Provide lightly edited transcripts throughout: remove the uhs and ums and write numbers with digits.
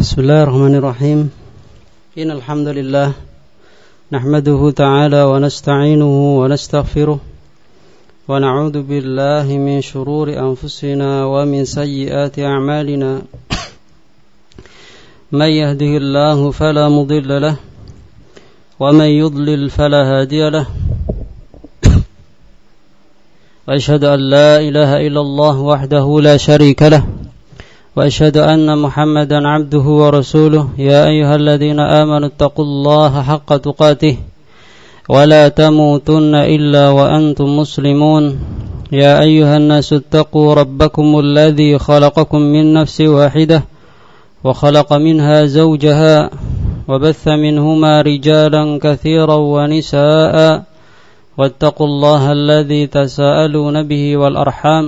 Bismillahirrahmanirrahim. Innal hamdalillah nahmaduhu ta'ala wa nasta'inuhu wa nastaghfiruh wa na'udzu billahi min shururi anfusina wa min sayyiati a'malina. May yahdihillahu fala mudilla lahu wa may yudlil fala hadiya lahu. Wa asyhadu an la ilaha illallah wahdahu la syarika lahu. وأشهد أن محمدا عبده ورسوله يا أيها الذين آمنوا اتقوا الله حق تقاته ولا تموتن إلا وأنتم مسلمون يا أيها الناس اتقوا ربكم الذي خلقكم من نفس واحدة وخلق منها زوجها وبث منهما رجالا كثيرا ونساء واتقوا الله الذي تساءلون به والأرحام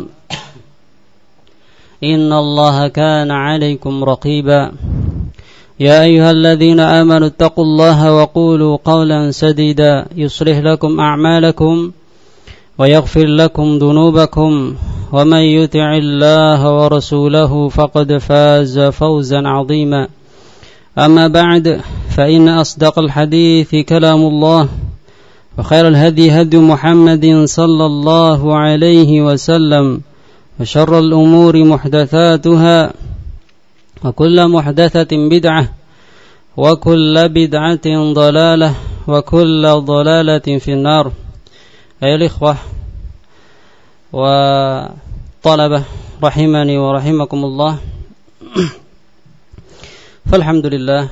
إن الله كان عليكم رقيبا يا أيها الذين آمنوا اتقوا الله وقولوا قولا سديدا يصلح لكم أعمالكم ويغفر لكم ذنوبكم ومن يطع الله ورسوله فقد فاز فوزا عظيما أما بعد فإن أصدق الحديث كلام الله وخير الهدي هدي محمد صلى الله عليه وسلم وشر الأمور محدثاتها وكل محدثة بدعة وكل بدعة ضلالة وكل ضلالة في النار. أيها الإخوة وطلبة رحمني ورحمكم الله. Alhamdulillah,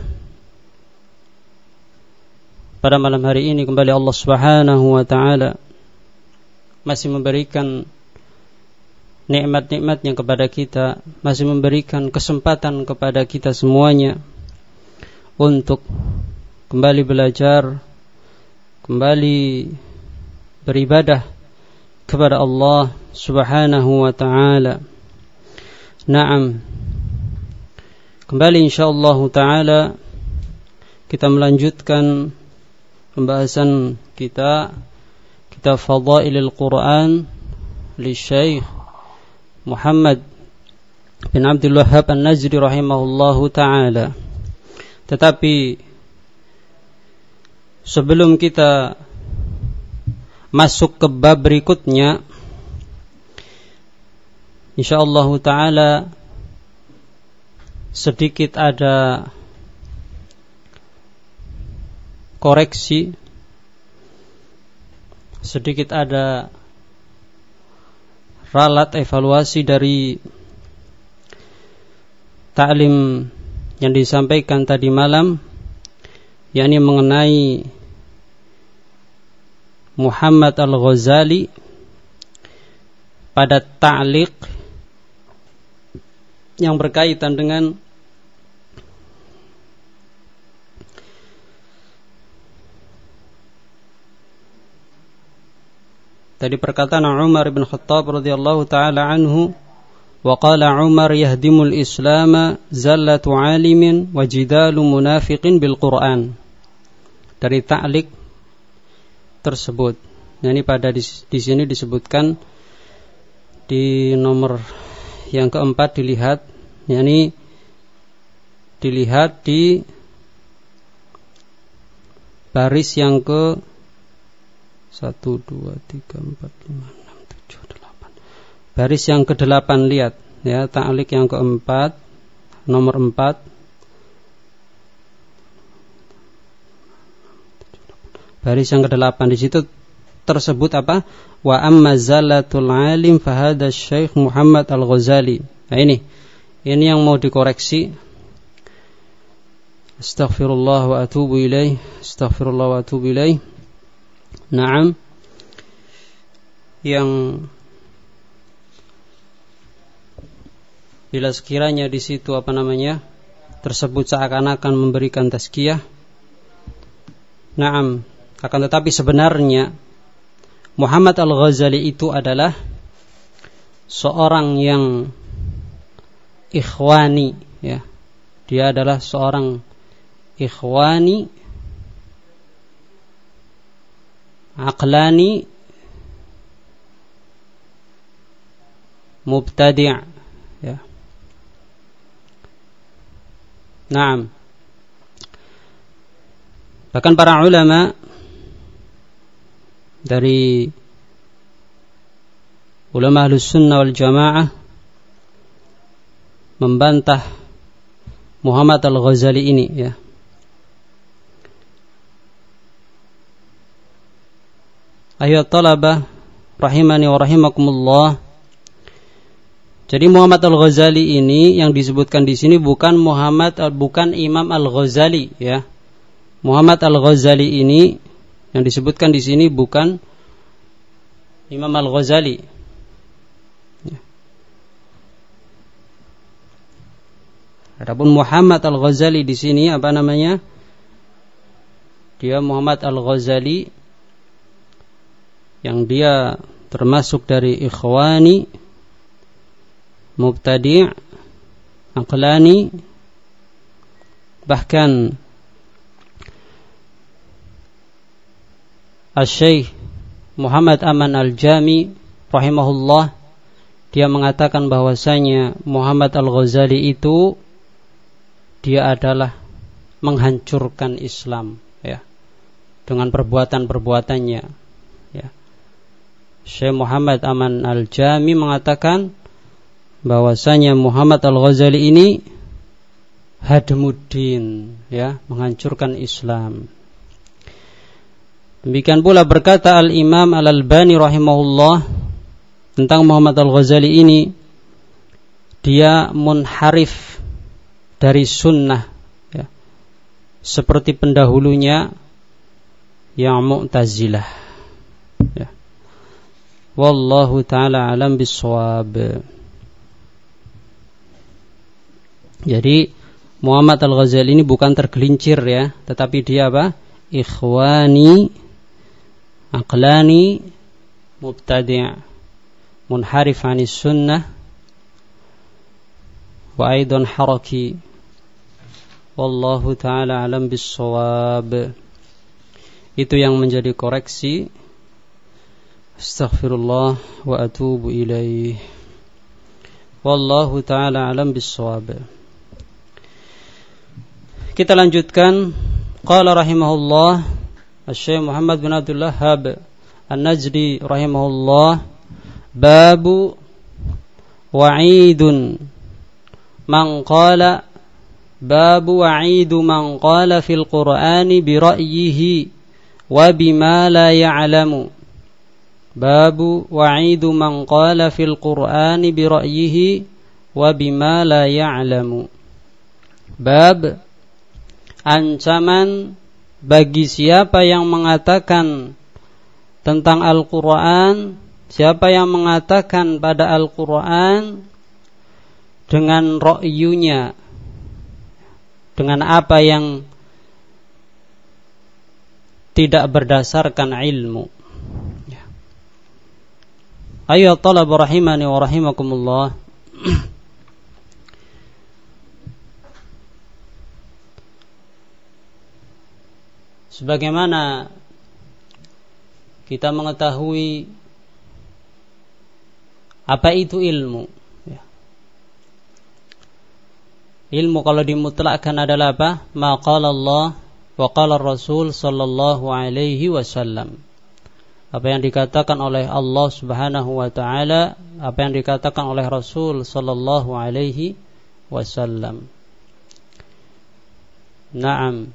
pada malam hari ini kembali Allah Subhanahu wa taala masih memberikan nikmat-nikmatnya kepada kita, masih memberikan kesempatan kepada kita semuanya untuk kembali belajar, kembali beribadah kepada Allah Subhanahu wa ta'ala. Naam, kembali insyaallah ta'ala kita melanjutkan pembahasan kita kitab Fadailul Quran li Syekh Muhammad bin Abdul Wahhab An-Najdi rahimahullahu ta'ala. Tetapi sebelum kita masuk ke bab berikutnya, insyaallah ta'ala sedikit ada koreksi, sedikit ada ralat evaluasi dari ta'lim yang disampaikan tadi malam, yakni mengenai Muhammad Al-Ghazali pada ta'liq yang berkaitan dengan tadi perkataan Umar bin Khattab radhiyallahu taala anhu, wa qala Umar yahdimul Islam zallatu alimin wa jidalu munafiqin bil Quran. Dari ta'liq tersebut. Nah, ini pada di sini disebutkan di nomor yang keempat dilihat, yakni dilihat di baris yang ke 1, 2, 3, 4, 5, 6, 7, 8. Baris yang ke-8 lihat ya, ta'liq yang ke-4 nomor 4. Baris yang ke-8 di situ tersebut apa? Wa amma zallatul alim fa hadha Syekh Muhammad Al-Ghazali. Nah, ini yang mau dikoreksi. Astaghfirullah wa atubu ilaih. Astaghfirullah wa atubu ilaih. Naam, yang bila sekiranya di situ tersebut seakan-akan memberikan tazkiyah. Naam, akan tetapi sebenarnya Muhammad Al-Ghazali itu adalah seorang yang ikhwani, ya. Dia adalah seorang ikhwani aqlani mubtadi', ya. Naam. Bahkan para ulama dari ulama Ahlus Sunnah wal Jamaah membantah Muhammad Al-Ghazali ini, ya. Ayat talabah rahimani wa rahimakumullah. Jadi Muhammad Al-Ghazali ini yang disebutkan di sini bukan bukan Imam Al-Ghazali, ya. Muhammad Al-Ghazali ini yang disebutkan di sini bukan Imam Al-Ghazali. Ya. Adapun Muhammad Al-Ghazali di sini apa namanya? Dia Muhammad Al-Ghazali yang dia termasuk dari ikhwani, mubtadi', aqlani, bahkan Asy-Syaikh Muhammad Aman Al-Jami rahimahullah, dia mengatakan bahwasanya Muhammad Al-Ghazali itu dia adalah menghancurkan Islam, ya, dengan perbuatan-perbuatannya, ya. Syekh Muhammad Aman Al-Jami mengatakan bahwasanya Muhammad Al-Ghazali ini hadmuddin, ya, menghancurkan Islam. Demikian pula berkata Al-Imam Al-Albani rahimahullah tentang Muhammad Al-Ghazali ini, dia munharif dari sunnah, ya, seperti pendahulunya yang Mu'tazilah, ya. Wallahu ta'ala alam bisawab. Jadi Muhammad Al-Ghazali ini bukan tergelincir, ya, tetapi dia apa? Ikhwani, aqlani, mubtadi', munharif anis sunnah, wa aidan haraki. Wallahu ta'ala alam bissawab. Itu yang menjadi koreksi. Astaghfirullah wa atubu ilaih. Wallahu ta'ala alam bissawab. Kita lanjutkan. Qala rahimahullah Asy-Syaikh Muhammad bin Abdul Wahhab An-Najdi rahimahullah, babu wa'idun man qala, babu wa'idu man qala fil Qur'ani bi ra'yihi wa bima la ya'lamu. Babu wa'idu man qala fil Qur'ani bi ra'yihi wa bima la ya'lamu. Bab ancaman bagi siapa yang mengatakan tentang Al-Quran, siapa yang mengatakan pada Al-Quran dengan ra'yunya, dengan apa yang tidak berdasarkan ilmu. Ayo talab rahimani wa rahimakumullah. Sebagaimana kita mengetahui apa itu ilmu, ya. Ilmu kalau dimutlakkan adalah apa? Ma qala Allah wa qala Rasul sallallahu alaihi wasallam. Apa yang dikatakan oleh Allah Subhanahu wa taala, apa yang dikatakan oleh Rasul sallallahu alaihi wasallam. Naam.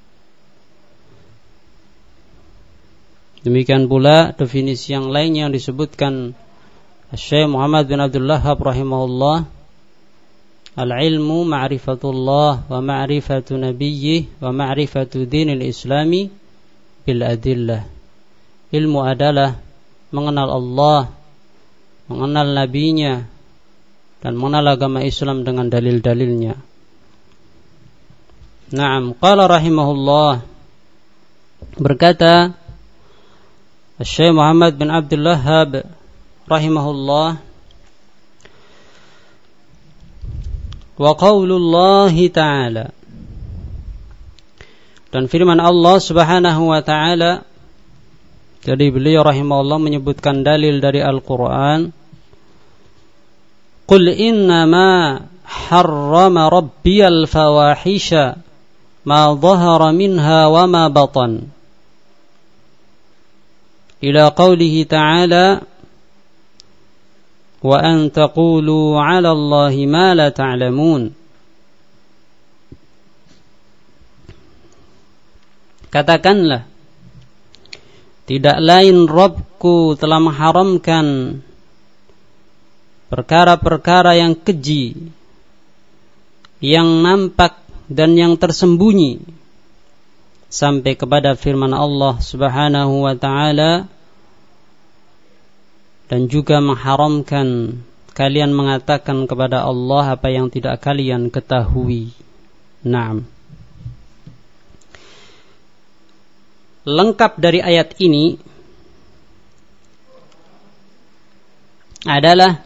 Demikian pula definisi yang lainnya yang disebutkan Syekh Muhammad bin Abdul Wahhab rahimahullah, al-ilmu ma'rifatullah wa ma'rifatu nabiyyih wa ma'rifatu dinil islami bil adillah. Ilmu adalah mengenal Allah, mengenal nabinya, dan mengenal agama Islam dengan dalil-dalilnya. Naam, qala rahimahullah, berkata Syekh Muhammad bin Abdul Wahhab rahimahullah, wa qaulullahi ta'ala, dan firman Allah Subhanahu wa ta'ala. Jadi beliau rahimahullah menyebutkan dalil dari Al-Quran. Qul innama harrama rabbiyal fawahisha ma dhahara minha wa ma batan. Ila qawlihi ta'ala wa an taqulu 'ala Allahi ma la ta'lamun. Katakanlah, tidak lain Rabbku telah mengharamkan perkara-perkara yang keji, yang nampak dan yang tersembunyi, sampai kepada firman Allah Subhanahu wa ta'ala, dan juga mengharamkan kalian mengatakan kepada Allah apa yang tidak kalian ketahui. Naam. Lengkap dari ayat ini adalah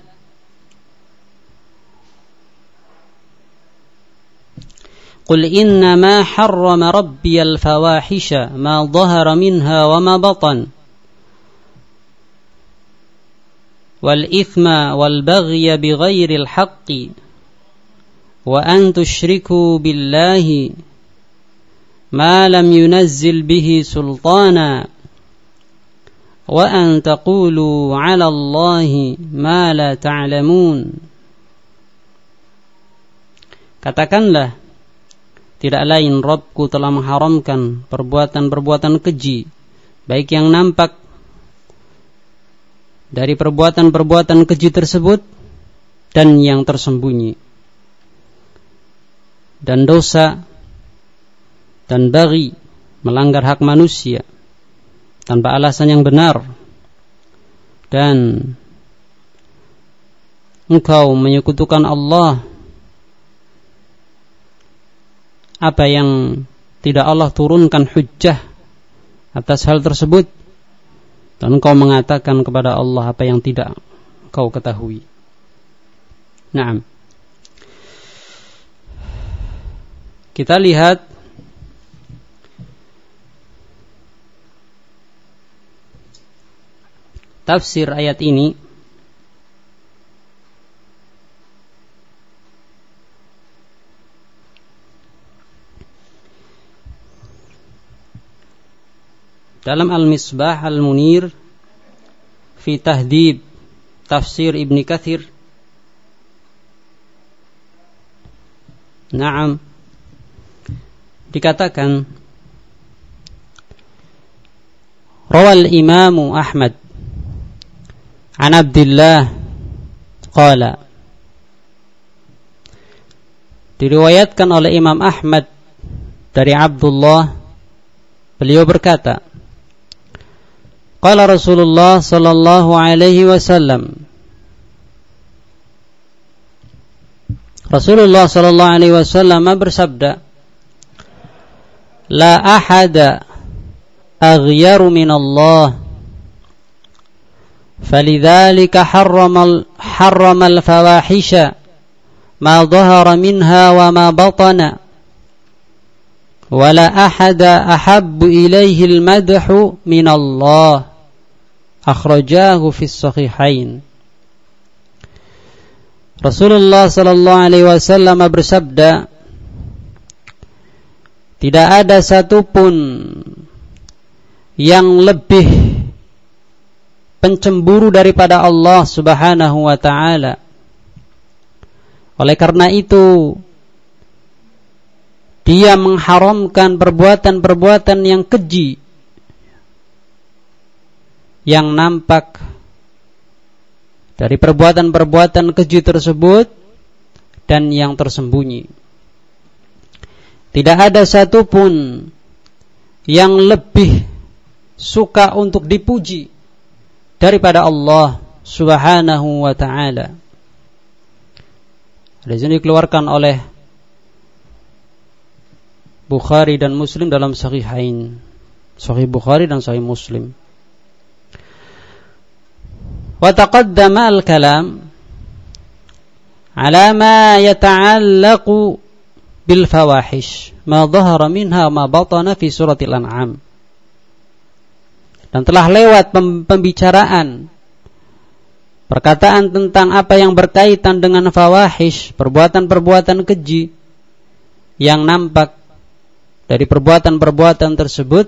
Qul innama harrama rabbiyal fawahisha ma dhahara minha wa ma batan wal ithma wal baghya bighairil haqqi wa an tusyriku billahi ma lam yunazzil bihi sultana wa an taqulu 'ala Allahi ma la ta'lamun. Katakanlah, tidak lain Rabbku telah mengharamkan perbuatan-perbuatan keji, baik yang nampak dari perbuatan-perbuatan keji tersebut dan yang tersembunyi, dan dosa dan baghi, melanggar hak manusia tanpa alasan yang benar, dan engkau menyekutukan Allah apa yang tidak Allah turunkan hujjah atas hal tersebut, dan engkau mengatakan kepada Allah apa yang tidak kau ketahui. Naam. Kita lihat tafsir ayat ini. Dalam Al-Misbah Al-Munir fi Tahdhib Tafsir Ibn Katsir, Naam, dikatakan Rawal Imam Ahmad an Abdullah qala, diriwayatkan oleh Imam Ahmad dari Abdullah, beliau berkata, qala Rasulullah sallallahu alaihi wasallam, Rasulullah sallallahu alaihi wasallam bersabda, la ahada aghyaru min Allah, falidzalika harramal fawahisha ma dhahara minha wa ma batana, wala ahada ahabbu ilaihi al-madhu min Allah, akhrajahu fi sahihain. Rasulullah sallallahu alaihi wasallam bersabda, tidak ada satupun yang lebih pencemburu daripada Allah Subhanahu wa ta'ala. Oleh karena itu, dia mengharamkan perbuatan-perbuatan yang keji, yang nampak dari perbuatan-perbuatan keji tersebut dan yang tersembunyi. Tidak ada satupun yang lebih suka untuk dipuji daripada Allah Subhanahu wa ta'ala. Hadis ini dikeluarkan oleh Bukhari dan Muslim dalam Sahihain, Sahih Bukhari dan Sahih Muslim. Wa taqaddama al-kalam ala ma yata'allaqu bil fawahish ma dhahara minha ma batana fi suratil An'am. Dan telah lewat pembicaraan perkataan tentang apa yang berkaitan dengan fawahish, perbuatan-perbuatan keji yang nampak dari perbuatan-perbuatan tersebut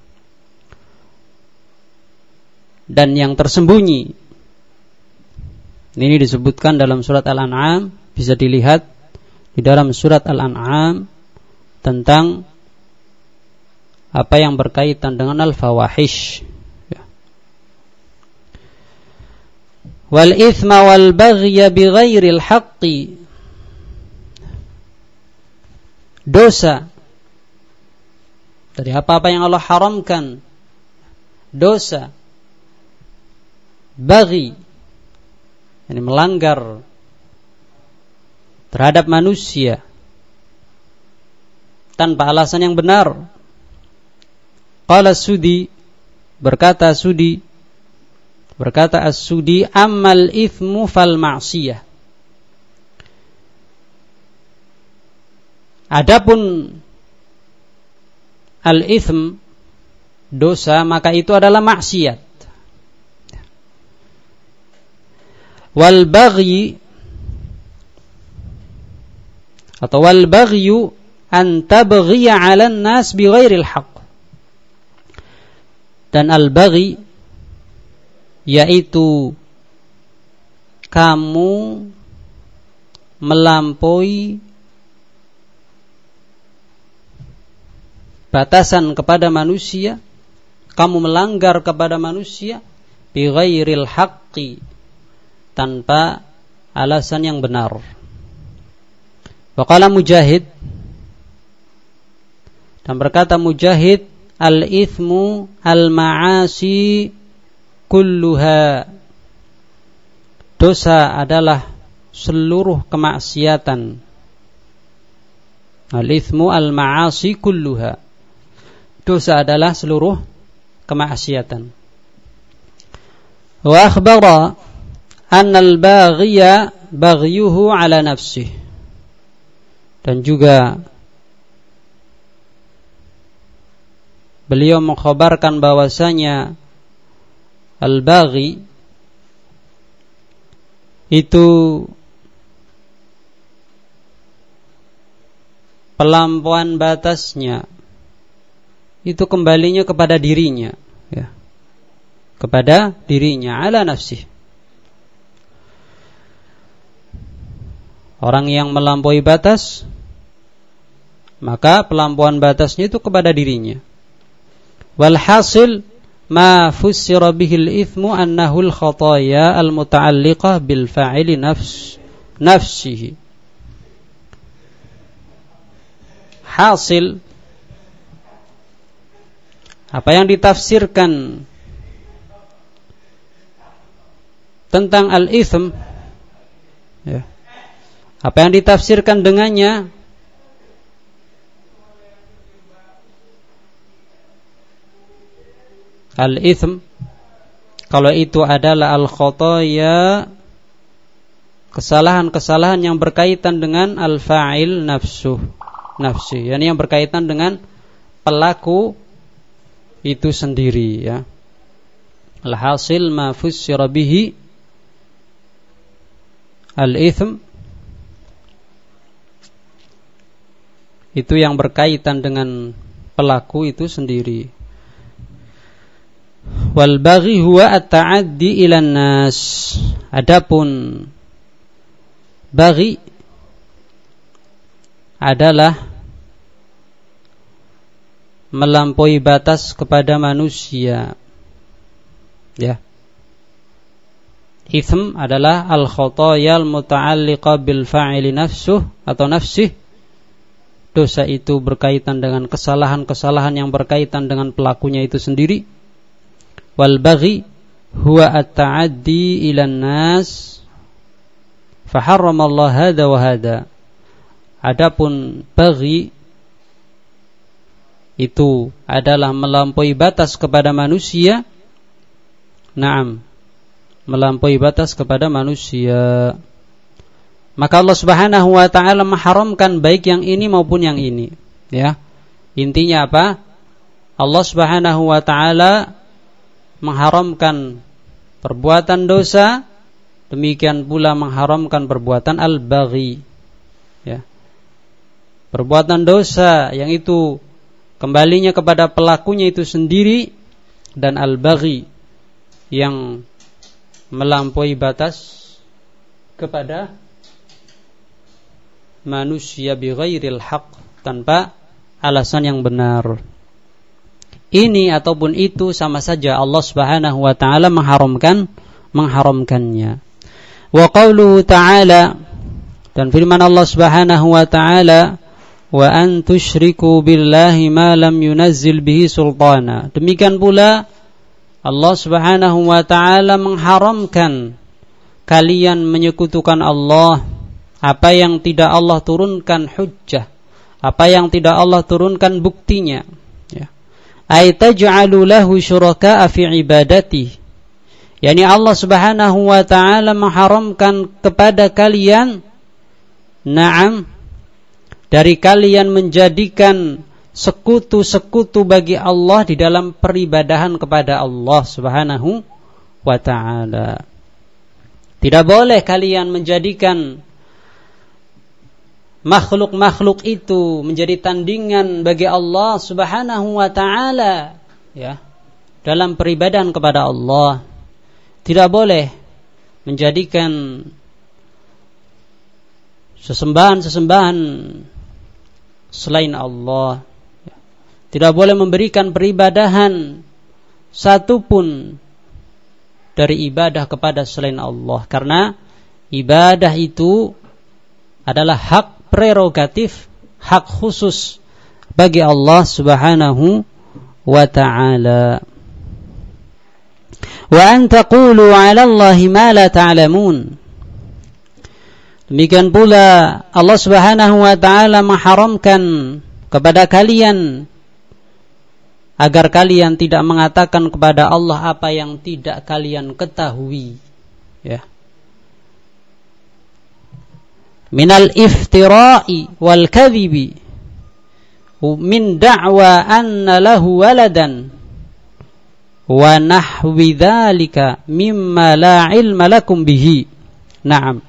dan yang tersembunyi. Ini disebutkan dalam surat Al-An'am, bisa dilihat di dalam surat Al-An'am tentang apa yang berkaitan dengan al-fawahish. Wal ithma wal baghya bighairil haqqi, dosa dari apa-apa yang Allah haramkan, dosa baghi, yani melanggar terhadap manusia tanpa alasan yang benar. Qala Sudi, berkata As-Sudi, ammal ithmu fal ma'siyah. Adapun al-ithm, dosa, maka itu adalah maksiat. Wal baghi, atau wal baghyu an tabghiya 'alan nas bighairil haqq. Dan al-baghi yaitu kamu melampaui batasan kepada manusia, kamu melanggar kepada manusia bighairil haqqi, tanpa alasan yang benar. Wa qala Mujahid, dan berkata Mujahid, al-ithmu al-ma'asi kulluha, dosa adalah seluruh kemaksiatan. Al-ithmu al-ma'asi kulluha, dosa adalah seluruh kemaksiatan. Wa akhbara anna al-baghiya baghyuhu ala nafsih, dan juga beliau mengkhabarkan bahwasanya al-baghi itu pelampauan batasnya itu kembalinya kepada dirinya, ya, kepada dirinya, ala nafsih. Orang yang melampaui batas, maka pelampauan batasnya itu kepada dirinya. Walhasil ma fussira bihil ithmu annahu al-khataya al-muta'alliqah bil fa'ili nafsihi. Hasil, apa yang ditafsirkan tentang al-ithm, ya, apa yang ditafsirkan dengannya al-ithm, kalau itu adalah al-khataya, kesalahan-kesalahan yang berkaitan dengan al-fa'il nafsi, yakni yang berkaitan dengan pelaku itu sendiri, ya. Al-hasil ma fussira bihi al-ithm, itu yang berkaitan dengan pelaku itu sendiri. Wal baghi huwa at-ta'addi ilan nas. Adapun baghi adalah melampaui batas kepada manusia, ya. Itsm adalah al-khataya al-muta'alliqa bil fa'ili nafsuh atau nafsih. Dosa itu berkaitan dengan kesalahan-kesalahan yang berkaitan dengan pelakunya itu sendiri. Wal baghi huwa at-ta'addi ilan nas fa harrama Allah hada wa hada. Adapun baghi itu adalah melampaui batas kepada manusia. Naam, melampaui batas kepada manusia. Maka Allah Subhanahu wa taala mengharamkan baik yang ini maupun yang ini, ya. Intinya apa? Allah Subhanahu wa taala mengharamkan perbuatan dosa demikian pula mengharamkan perbuatan al-baghi, ya. Perbuatan dosa yang itu kembalinya kepada pelakunya itu sendiri, dan al-baghi yang melampaui batas kepada manusia bighairil haq, tanpa alasan yang benar. Ini ataupun itu sama saja Allah Subhanahu wa taala mengharamkannya. Wa qauluhu ta'ala, dan firman Allah Subhanahu wa taala, wa an tusyriku billahi ma lam yunazzil bihi sultana. Demikian pula Allah Subhanahu wa taala mengharamkan kalian menyekutukan Allah apa yang tidak Allah turunkan hujjah, apa yang tidak Allah turunkan buktinya, ya. Ay taj'alu lahu syuraka'a fi ibadati, yakni Allah Subhanahu wa taala mengharamkan kepada kalian, na'am, dari kalian menjadikan sekutu-sekutu bagi Allah di dalam peribadahan kepada Allah Subhanahu wa taala. Tidak boleh kalian menjadikan makhluk-makhluk itu menjadi tandingan bagi Allah Subhanahu wa taala, ya, dalam peribadahan kepada Allah. Tidak boleh menjadikan sesembahan-sesembahan selain Allah. Tidak boleh memberikan peribadahan satupun dari ibadah kepada selain Allah, karena ibadah itu adalah hak prerogatif, hak khusus bagi Allah Subhanahu wa ta'ala. Wa an taqulu 'ala Allahi ma la ta'lamun. Demikian pula Allah Subhanahu wa ta'ala mengharamkan kepada kalian agar kalian tidak mengatakan kepada Allah apa yang tidak kalian ketahui, ya. Minal iftira'i wal kadhibi min da'wa anna lahu waladan wa nahwi dzalika mimma la ilma lakum bihi. Naam.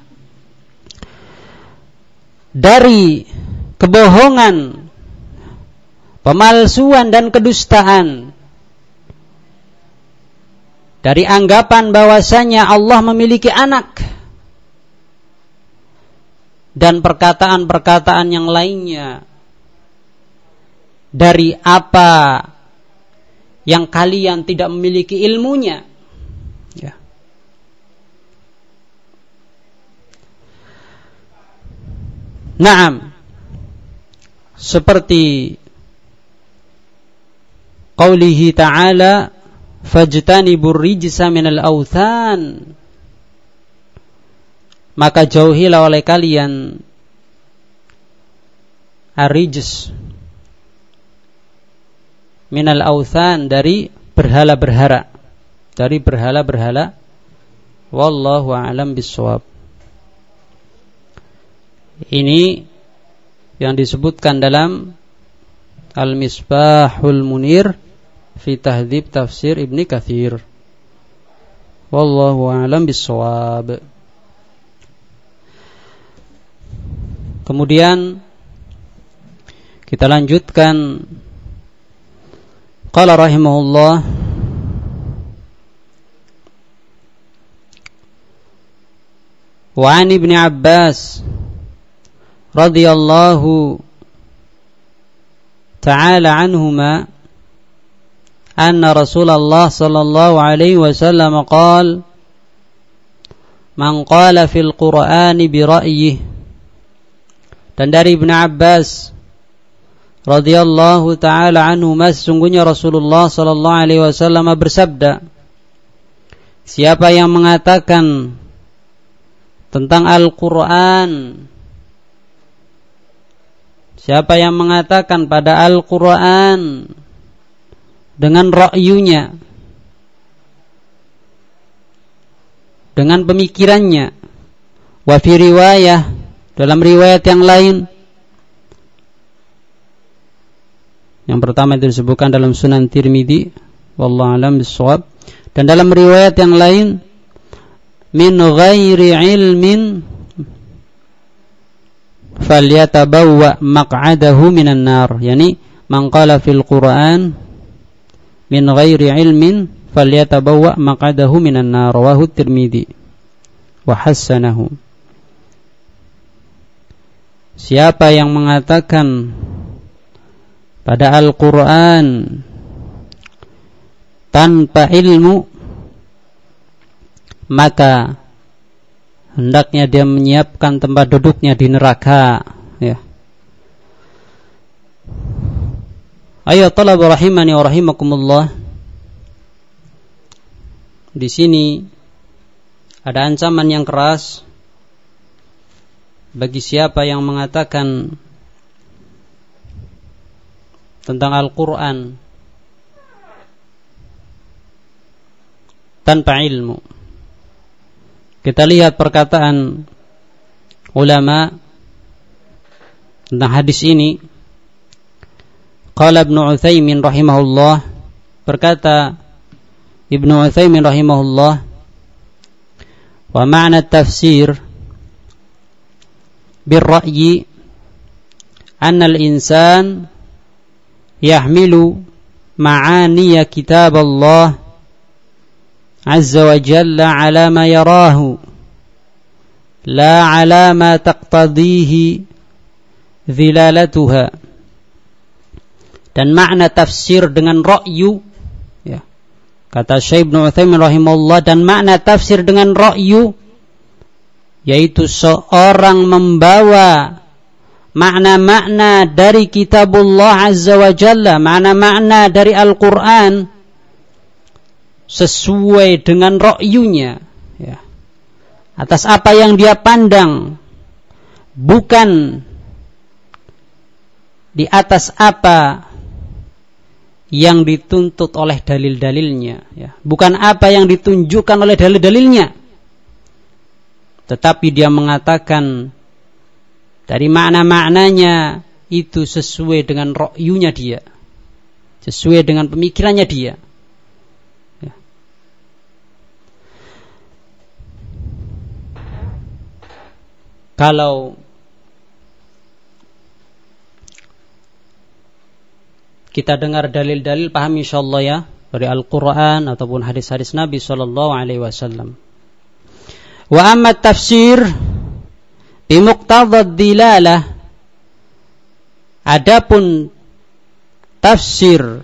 Dari kebohongan, pemalsuan dan kedustaan, dari anggapan bahwasanya Allah memiliki anak, dan perkataan-perkataan yang lainnya dari apa yang kalian tidak memiliki ilmunya, ya. Naam, seperti qaulihi ta'ala fajtanibur rijsa minal authan, maka jauhilah oleh kalian ar-rijs minal authan, dari berhala-berhala, dari berhala-berhala. Wallahu a'lam bissawab. Ini yang disebutkan dalam Al-Misbahul Munir fi Tahdhib Tafsir Ibnu Katsir. Wallahu a'lam bissawab. Kemudian kita lanjutkan. Qala rahimahullah, wa 'an Ibnu Abbas radhiyallahu ta'ala anhuma anna Rasulullah sallallahu alaihi wasallam qala man qala fil Qur'ani bi ra'yihi. Dan dari Ibnu Abbas radhiyallahu ta'ala anhu, sesungguhnya Rasulullah sallallahu alaihi wasallam bersabda, siapa yang mengatakan tentang Al-Qur'an, siapa yang mengatakan pada Al-Qur'an dengan ra'yunya, dengan pemikirannya, wa fi riwayah, dalam riwayat yang lain, yang pertama itu disebutkan dalam Sunan Tirmidzi, wallahu a'lam bissawab, dan dalam riwayat yang lain min ghairi ilmin falyatabawwa maq'adahu minan nar. Yani man qala fil Qur'an min ghairi ilmin falyatabawwa maq'adahu minan nar. Rawahu Tirmidzi wa hassanahu. Siapa yang mengatakan pada Al-Qur'an tanpa ilmu, maka hendaknya dia menyiapkan tempat duduknya di neraka, ya. Ayo talab rahimani wa rahimakumullah. Di sini ada ancaman yang keras bagi siapa yang mengatakan tentang Al-Quran tanpa ilmu. Kita lihat perkataan ulama tentang hadis ini. Qala Ibnu Utsaimin rahimahullah, berkata Ibnu Utsaimin rahimahullah, wa ma'na tafsir birra'yi anna al-insan yahmilu ma'aniya kitab Allah azza wa jalla ala ma yarahu la ala ma taqtadihi dhilalatuha. Dan makna tafsir dengan ra'yu, ya, kata Syekh Ibnu Utsaimin rahimahullah, dan makna tafsir dengan ra'yu yaitu seorang membawa makna-makna dari kitabullah azza wa jalla, makna-makna dari Al-Quran sesuai dengan ra'yunya, ya, atas apa yang dia pandang, bukan di atas apa yang dituntut oleh dalil-dalilnya, ya, bukan apa yang ditunjukkan oleh dalil-dalilnya, tetapi dia mengatakan dari makna-maknanya itu sesuai dengan ra'yunya dia, sesuai dengan pemikirannya dia, ya. Kalau kita dengar dalil-dalil, paham insyaallah ya, dari Al-Quran ataupun hadis-hadis Nabi sallallahu alaihi wasallam. Wa amma tafsir bimuqtadad dilalah, adapun tafsir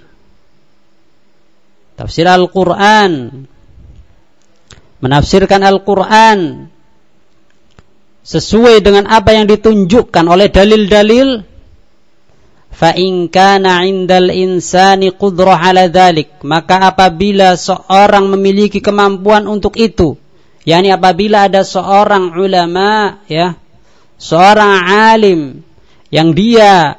Al-Quran, menafsirkan Al-Quran sesuai dengan apa yang ditunjukkan oleh dalil-dalil, fa in kana 'indal insani qudrah 'ala dzalik, maka apabila seorang memiliki kemampuan untuk itu, yakni apabila ada seorang ulama, ya, seorang alim yang dia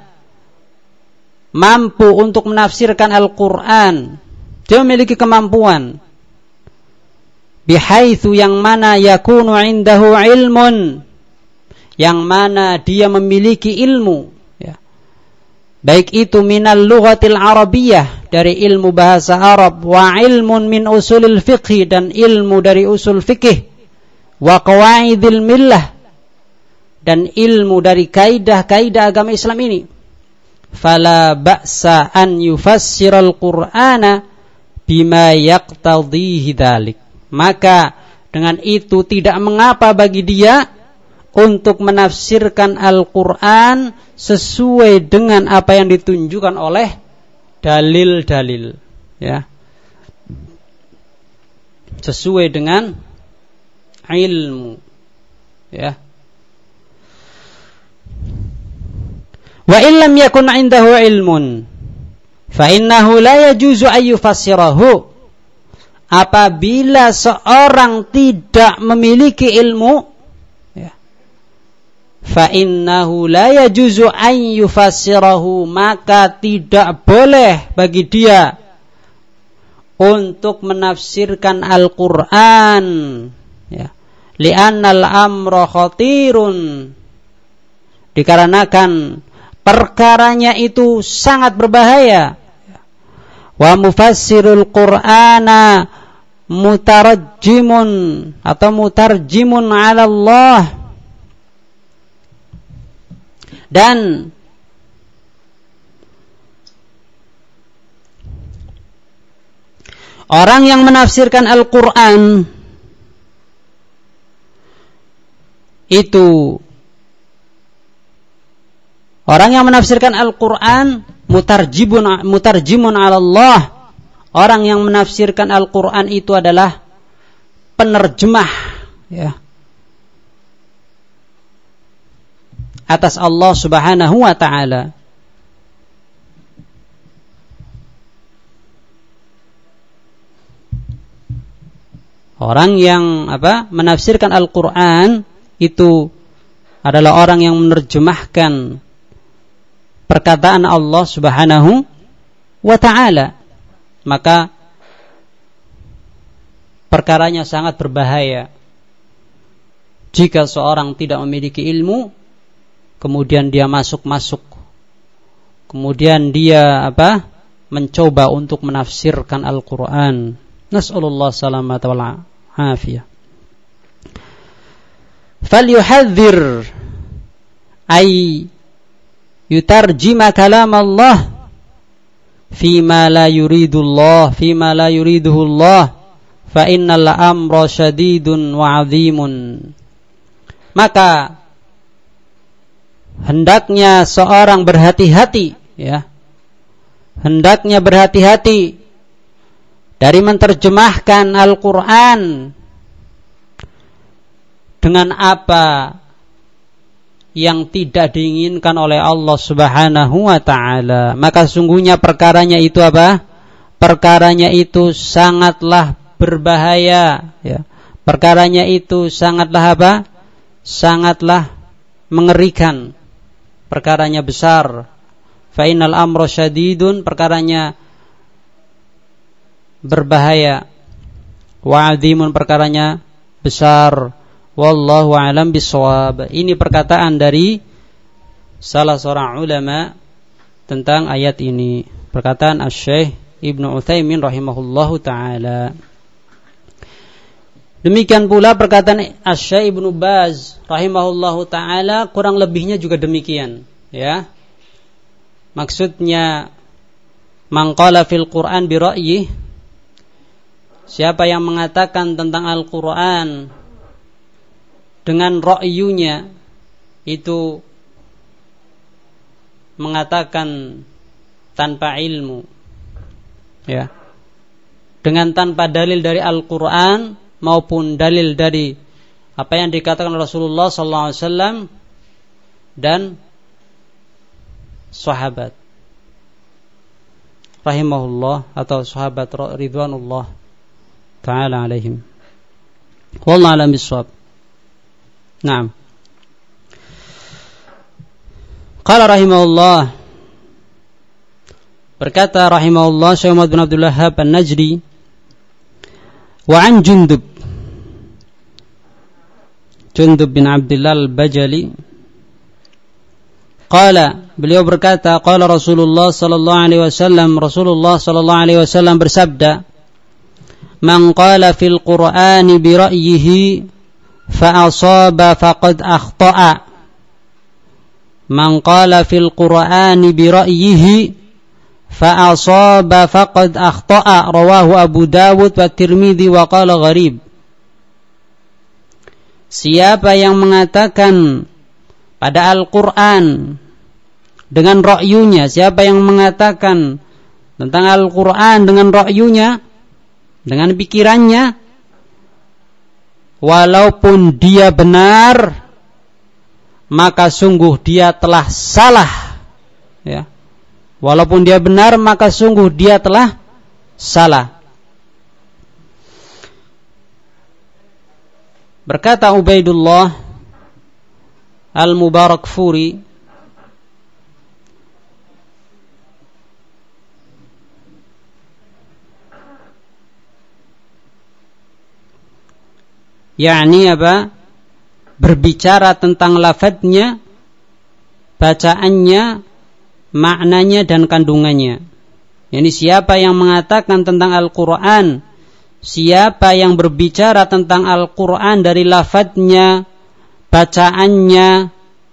mampu untuk menafsirkan Al-Quran, dia memiliki kemampuan, bihaitsu yang mana yakunu 'indahu ilmun, yang mana dia memiliki ilmu, ya, baik itu minal lughatil arabiyyah, dari ilmu bahasa Arab, wa ilmun min usulil fiqh, dan ilmu dari usul fikih, wa qawaidil millah, dan ilmu dari kaidah-kaidah agama Islam ini, fala ba'sa an yufassiral Qur'ana bima yaqtadhihi dzalik, maka dengan itu tidak mengapa bagi dia untuk menafsirkan Al-Quran sesuai dengan apa yang ditunjukkan oleh dalil-dalil, ya, sesuai dengan ilmu, ya. Wa illam yakun 'indahu ilmun fa innahu la yajuzu an yufassirahu, apabila seorang tidak memiliki ilmu, fa innahu la yajuzu an yufassirahu, maka tidak boleh bagi dia untuk menafsirkan Al-Quran, ya, li'annal amra khatirun, dikarenakan perkaranya itu sangat berbahaya. Wa mufassirul Qur'ana mutarajjimun atau mutarjimun 'ala Allah. Dan orang yang menafsirkan Al-Quran itu, orang yang menafsirkan Al-Quran mutarjimun 'ala Allah. Orang yang menafsirkan Al-Quran itu adalah penerjemah, ya, atas Allah Subhanahu wa ta'ala. Orang yang menafsirkan Al-Quran itu adalah orang yang menerjemahkan perkataan Allah Subhanahu wa ta'ala. Maka perkaranya sangat berbahaya jika seorang tidak memiliki ilmu, kemudian dia masuk, kemudian dia mencoba untuk menafsirkan Al-Quran. Nas'alullah salamata wal afiyah. Falyuhadzir ay yutarjima kalam Allah fima la yuridullah, fima la yuriduhullah, fa innal amra syadidun wa 'azimun. Maka hendaknya seorang berhati-hati, ya. Hendaknya berhati-hati dari menerjemahkan Al-Quran dengan apa yang tidak diinginkan oleh Allah Subhanahu wa ta'ala. Maka sungguhnya perkaranya itu Perkaranya itu sangatlah berbahaya, ya. Perkaranya itu sangatlah sangatlah mengerikan. Perkaranya besar. Fa innal amra syadidun, perkaranya berbahaya. Wa 'azimun, perkaranya besar. Wallahu a'lam bishawab. Ini perkataan dari salah seorang ulama tentang ayat ini. Perkataan Asy-Syaikh Ibnu Utsaimin rahimahullahu taala. Demikian pula perkataan Asy-Syaikh Ibnu Baz rahimahullahu taala, kurang lebihnya juga demikian, ya. Maksudnya, man qala fil Qur'an bi ra'yi, siapa yang mengatakan tentang Al-Qur'an dengan ra'yunya, itu mengatakan tanpa ilmu, ya, dengan tanpa dalil dari Al-Qur'an maupun dalil dari apa yang dikatakan Rasulullah sallallahu alaihi wasallam dan sahabat rahimahullah atau sahabat ridwanullah ta'ala alaihim. Wallahu a'lam bishawab. Naam. Qala rahimahullah, berkata rahimahullah Syekh Muhammad bin Abdul Wahhab An-Najdi, wa an Jundub bin Abdullah Al-Bajali, qala, beliau berkata, qala Rasulullah sallallahu alaihi wasallam, Rasulullah sallallahu alaihi wasallam bersabda, man qala fil Qur'ani bi ra'yihi fa asaba faqad akhta'a. Man qala fil Qur'ani bi ra'yihi fa asaba faqad akhta'a. Rawahu Abu Dawud wa Tirmidzi wa qala gharib. Siapa yang mengatakan pada Al-Qur'an dengan ra'yunya, siapa yang mengatakan tentang Al-Qur'an dengan ra'yunya, dengan pikirannya, walaupun dia benar, maka sungguh dia telah salah, ya. Walaupun dia benar, maka sungguh dia telah salah. Berkata Ubaidullah Al-Mubarakfuri, yakni berbicara tentang lafadznya, bacaannya, maknanya dan kandungannya. Yani siapa yang mengatakan tentang Al-Quran siapa yang berbicara tentang Al-Quran dari lafadznya, bacaannya,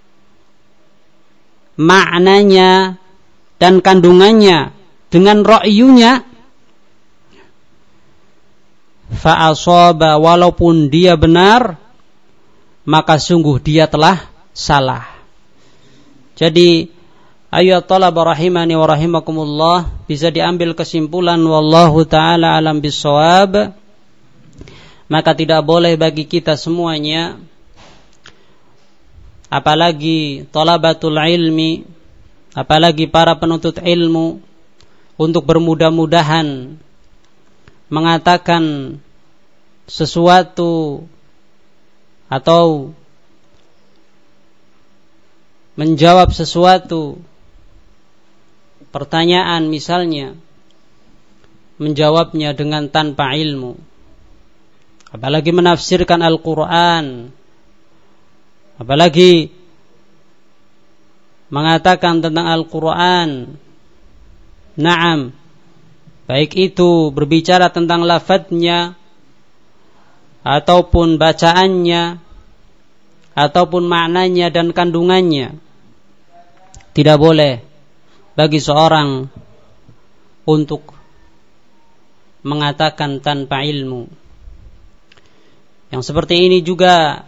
maknanya, dan kandungannya dengan ra'yunya, fa'asaba, walaupun dia benar, maka sungguh dia telah salah. Jadi ayat talaba rahimani wa rahimakumullah, bisa diambil kesimpulan wallahu ta'ala alam bissawab, maka tidak boleh bagi kita semuanya, apalagi talabatul ilmi, apalagi para penuntut ilmu, untuk bermudah-mudahan mengatakan sesuatu atau menjawab sesuatu pertanyaan, misalnya menjawabnya dengan tanpa ilmu, apalagi menafsirkan Al-Quran, apalagi mengatakan tentang Al-Quran, na'am, baik itu berbicara tentang lafadznya, ataupun bacaannya, ataupun maknanya dan kandungannya, tidak boleh bagi seorang untuk mengatakan tanpa ilmu. Yang seperti ini juga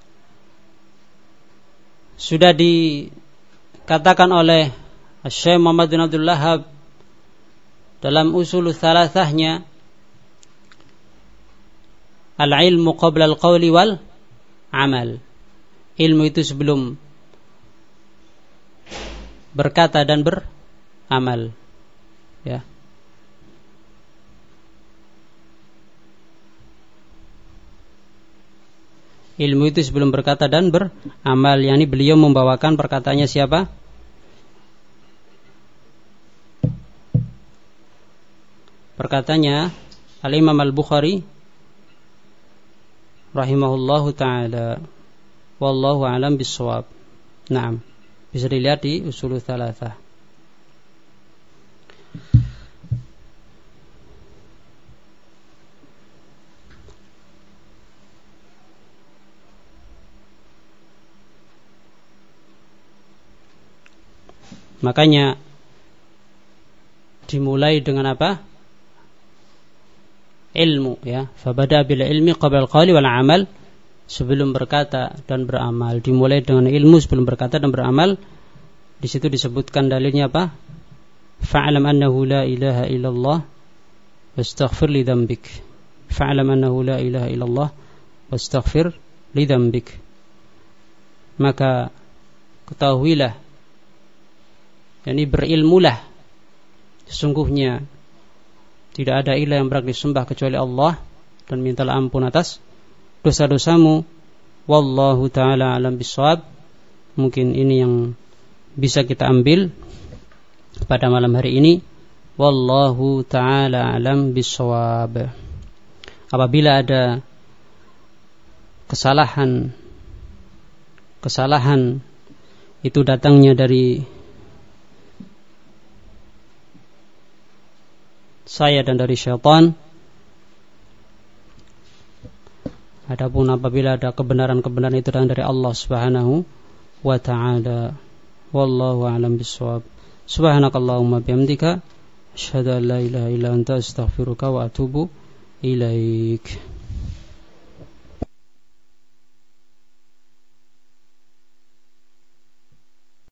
sudah dikatakan oleh Syekh Muhammad bin Abdul Wahhab dalam usul thalathahnya, al-ilmu qabla al-qawli wal amal. Ilmu itu sebelum berkata dan beramal, ya. Ilmu itu sebelum berkata dan beramal, yakni beliau membawakan perkataannya siapa? Perkataannya Al-Imam Al-Bukhari rahimahullahu ta'ala. Wallahu a'lam bissawab. Naam, bisa dilihat di Ushul Tsalatsah. Makanya dimulai dengan apa? Ilmu, ya. Fabada bil ilmi qabla al-qawli wal amal, sebelum berkata dan beramal. Dimulai dengan ilmu sebelum berkata dan beramal. Di situ disebutkan dalilnya apa? Fa'lam annahu la ilaha illallah wastaghfir li dzambik. Fa'lam annahu la ilaha illallah wastaghfir li dzambik. Maka ketahuilah, yakni berilmulah, sesungguhnya tidak ada ilah yang berhak disembah kecuali Allah, dan mintalah ampun atas dosa-dosamu. Wallahu ta'ala alam bissawab. Mungkin ini yang bisa kita ambil pada malam hari ini. Wallahu ta'ala alam bissawab. Apabila ada kesalahan itu datangnya dari saya dan dari syaitan. Adapun apabila ada kebenaran-kebenaran itu datang dari Allah Subhanahu wa ta'ala. Wallahu a'lam bissawab. Subhanakallahumma bihamdika asyhadu an la ilaha illa anta astaghfiruka wa atubu ilaik.